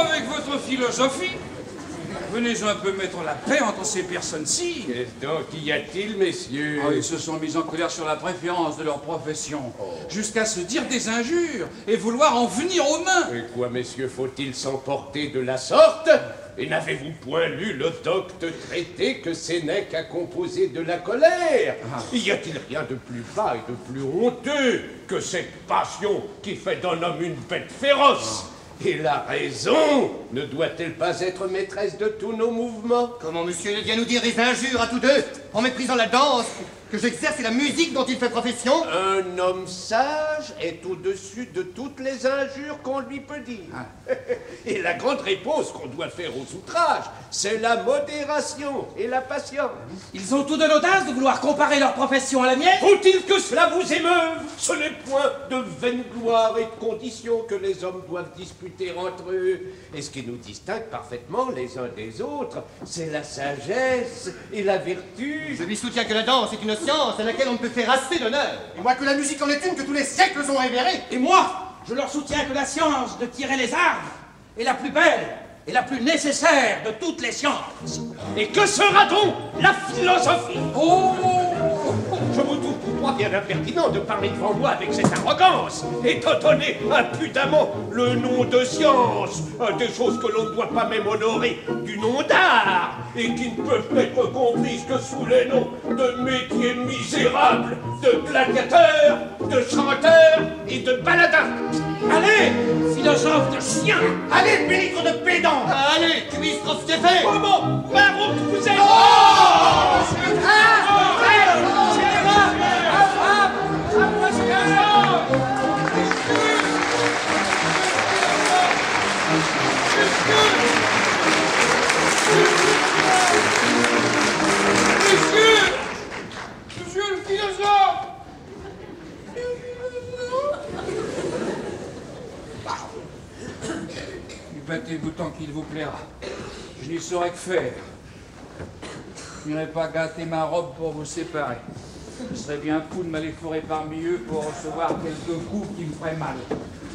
avec votre philosophie. Venez un peu mettre la paix entre ces personnes-ci. Qu'est-ce donc y a-t-il, messieurs? Ils se sont mis en colère sur la préférence de leur profession, jusqu'à se dire des injures et vouloir en venir aux mains. Et quoi, messieurs, faut-il s'emporter de la sorte? Et n'avez-vous point lu le docte traité que Sénèque a composé de la colère? Y a-t-il rien de plus bas et de plus honteux que cette passion qui fait d'un homme une bête féroce? Et la raison ne doit-elle pas être maîtresse de tous nos mouvements? Comment monsieur vient nous dire des injures à tous deux, en méprisant la danse que j'exerce et la musique dont il fait profession? Un homme sage est au-dessus de toutes les injures qu'on lui peut dire. Et la grande réponse qu'on doit faire aux outrages, c'est la modération et la patience. Ils ont tout de l'audace de vouloir comparer leur profession à la mienne? Faut-il que cela vous émeuve? Ce n'est point de vaine gloire et de conditions que les hommes doivent disputer entre eux. Et ce qui nous distingue parfaitement les uns des autres, c'est la sagesse et la vertu. Je lui soutiens que la danse est une science à laquelle on ne peut faire assez d'honneur. Et moi que la musique en est une que tous les siècles ont révérée. Et moi, je leur soutiens que la science de tirer les armes est la plus belle et la plus nécessaire de toutes les sciences. Et que sera donc la philosophie? Oh! Je vous trouve pour moi bien impertinent de parler devant moi avec cette arrogance et de donner impudemment le nom de science à des choses que l'on ne doit pas même honorer du nom d'art et qui ne peuvent être comprises que sous les noms de métiers misérables, de gladiateurs, de chanteurs et de baladins. Allez, philosophe de chien! Allez, pélitre de pédant! Allez, cuistre Stéphane! Comment? Baron, vous êtes... Monsieur le philosophe! Battez-vous tant qu'il vous plaira. Je n'y saurais que faire. Je n'irai pas gâter ma robe pour vous séparer. Ce serait bien fou de m'aller fourrer parmi eux pour recevoir quelques coups qui me feraient mal.